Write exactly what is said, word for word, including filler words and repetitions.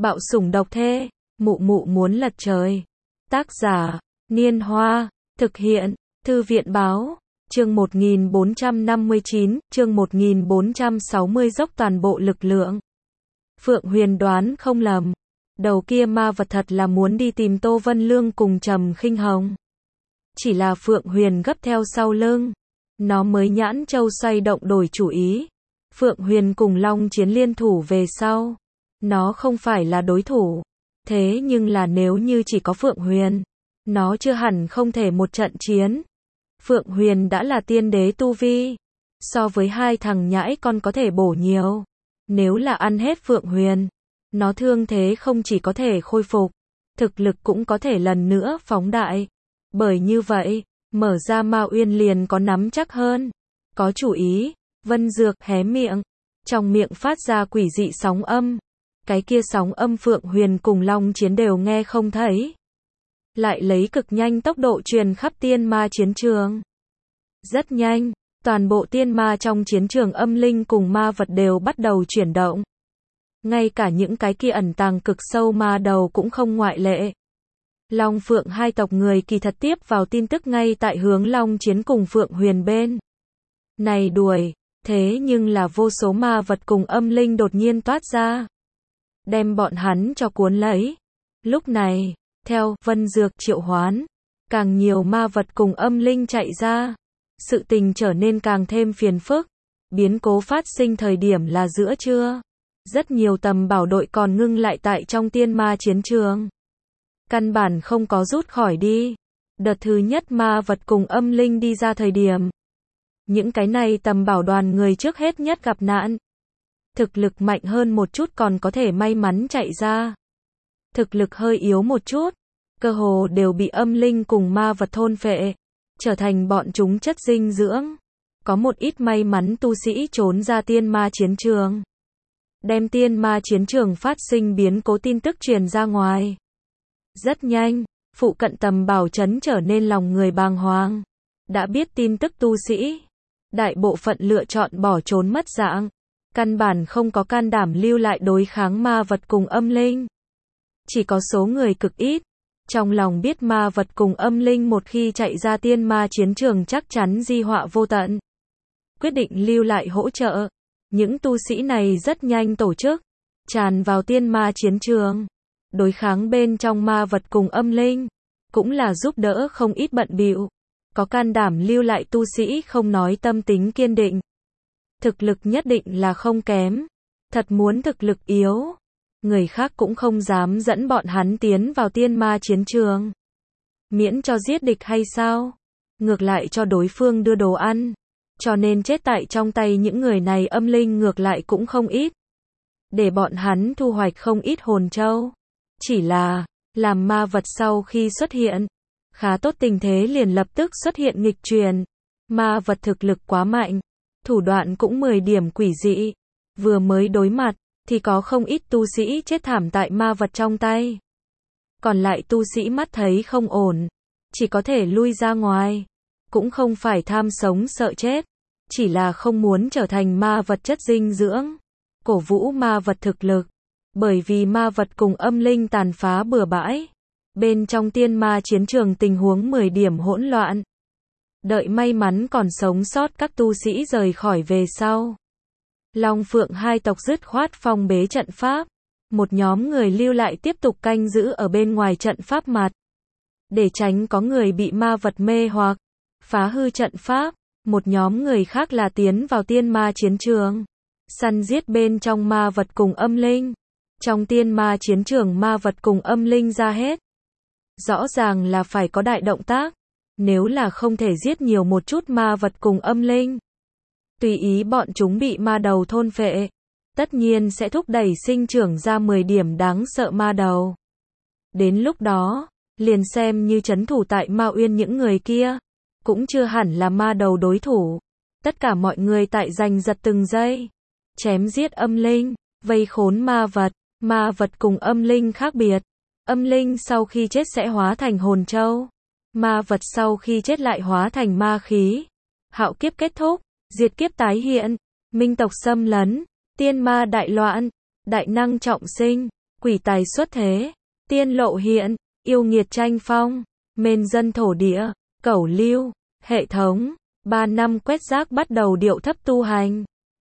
Bạo sủng độc thê, mụ mụ muốn lật trời. Tác giả, Niên Hoa, thực hiện, Thư viện Báo, chương một nghìn bốn trăm năm mươi chín, chương một nghìn bốn trăm sáu mươi dốc toàn bộ lực lượng. Phượng Huyền đoán không lầm, đầu kia ma vật thật là muốn đi tìm Tô Vân Lương cùng Trầm Khinh Hồng. Chỉ là Phượng Huyền gấp theo sau lưng, nó mới nhãn châu xoay động đổi chủ ý. Phượng Huyền cùng Long Chiến liên thủ về sau, nó không phải là đối thủ. Thế nhưng là nếu như chỉ có Phượng Huyền, nó chưa hẳn không thể một trận chiến. Phượng Huyền đã là tiên đế tu vi, so với hai thằng nhãi con có thể bổ nhiều. Nếu là ăn hết Phượng Huyền, nó thương thế không chỉ có thể khôi phục, thực lực cũng có thể lần nữa phóng đại. Bởi như vậy, mở ra Ma Uyên liền có nắm chắc hơn. Có chủ ý, Vân Dược hé miệng, trong miệng phát ra quỷ dị sóng âm. Cái kia sóng âm Phượng Huyền cùng Long Chiến đều nghe không thấy, lại lấy cực nhanh tốc độ truyền khắp tiên ma chiến trường. Rất nhanh, toàn bộ tiên ma trong chiến trường âm linh cùng ma vật đều bắt đầu chuyển động. Ngay cả những cái kia ẩn tàng cực sâu ma đầu cũng không ngoại lệ. Long Phượng hai tộc người kỳ thật tiếp vào tin tức ngay tại hướng Long Chiến cùng Phượng Huyền bên này đuổi, thế nhưng là vô số ma vật cùng âm linh đột nhiên toát ra, đem bọn hắn cho cuốn lấy. Lúc này, theo Vân Dược triệu hoán, càng nhiều ma vật cùng âm linh chạy ra, sự tình trở nên càng thêm phiền phức. Biến cố phát sinh thời điểm là giữa trưa, rất nhiều tầm bảo đội còn ngưng lại tại trong tiên ma chiến trường, căn bản không có rút khỏi đi. Đợt thứ nhất ma vật cùng âm linh đi ra thời điểm, những cái này tầm bảo đoàn người trước hết nhất gặp nạn. Thực lực mạnh hơn một chút còn có thể may mắn chạy ra, thực lực hơi yếu một chút, cơ hồ đều bị âm linh cùng ma vật thôn phệ, trở thành bọn chúng chất dinh dưỡng. Có một ít may mắn tu sĩ trốn ra tiên ma chiến trường, đem tiên ma chiến trường phát sinh biến cố tin tức truyền ra ngoài. Rất nhanh, phụ cận tầm bảo trấn trở nên lòng người bàng hoàng. Đã biết tin tức tu sĩ, đại bộ phận lựa chọn bỏ trốn mất dạng, căn bản không có can đảm lưu lại đối kháng ma vật cùng âm linh. Chỉ có số người cực ít, trong lòng biết ma vật cùng âm linh một khi chạy ra tiên ma chiến trường chắc chắn di họa vô tận, quyết định lưu lại hỗ trợ. Những tu sĩ này rất nhanh tổ chức, tràn vào tiên ma chiến trường, đối kháng bên trong ma vật cùng âm linh, cũng là giúp đỡ không ít bận bịu. Có can đảm lưu lại tu sĩ không nói tâm tính kiên định, thực lực nhất định là không kém. Thật muốn thực lực yếu, người khác cũng không dám dẫn bọn hắn tiến vào tiên ma chiến trường. Miễn cho giết địch hay sao? Ngược lại cho đối phương đưa đồ ăn. Cho nên chết tại trong tay những người này âm linh ngược lại cũng không ít, để bọn hắn thu hoạch không ít hồn châu. Chỉ là, làm ma vật sau khi xuất hiện, khá tốt tình thế liền lập tức xuất hiện nghịch truyền. Ma vật thực lực quá mạnh, thủ đoạn cũng mười điểm quỷ dị. Vừa mới đối mặt, thì có không ít tu sĩ chết thảm tại ma vật trong tay. Còn lại tu sĩ mắt thấy không ổn, chỉ có thể lui ra ngoài. Cũng không phải tham sống sợ chết, chỉ là không muốn trở thành ma vật chất dinh dưỡng, cổ vũ ma vật thực lực. Bởi vì ma vật cùng âm linh tàn phá bừa bãi, bên trong tiên ma chiến trường tình huống mười điểm hỗn loạn. Đợi may mắn còn sống sót các tu sĩ rời khỏi về sau, Long Phượng hai tộc dứt khoát phong bế trận pháp. Một nhóm người lưu lại tiếp tục canh giữ ở bên ngoài trận pháp mặt, để tránh có người bị ma vật mê hoặc, phá hư trận pháp. Một nhóm người khác là tiến vào tiên ma chiến trường, săn giết bên trong ma vật cùng âm linh. Trong tiên ma chiến trường ma vật cùng âm linh ra hết, rõ ràng là phải có đại động tác. Nếu là không thể giết nhiều một chút ma vật cùng âm linh, tùy ý bọn chúng bị ma đầu thôn phệ, tất nhiên sẽ thúc đẩy sinh trưởng ra mười điểm đáng sợ ma đầu. Đến lúc đó, liền xem như trấn thủ tại Ma Uyên những người kia, cũng chưa hẳn là ma đầu đối thủ. Tất cả mọi người tại giành giật từng giây, chém giết âm linh, vây khốn ma vật. Ma vật cùng âm linh khác biệt, âm linh sau khi chết sẽ hóa thành hồn châu, ma vật sau khi chết lại hóa thành ma khí. Hạo kiếp kết thúc, diệt kiếp tái hiện, minh tộc xâm lấn, tiên ma đại loạn, đại năng trọng sinh, quỷ tài xuất thế, tiên lộ hiện, yêu nghiệt tranh phong, mên dân thổ địa, cẩu lưu, hệ thống, ba năm quét rác bắt đầu điệu thấp tu hành.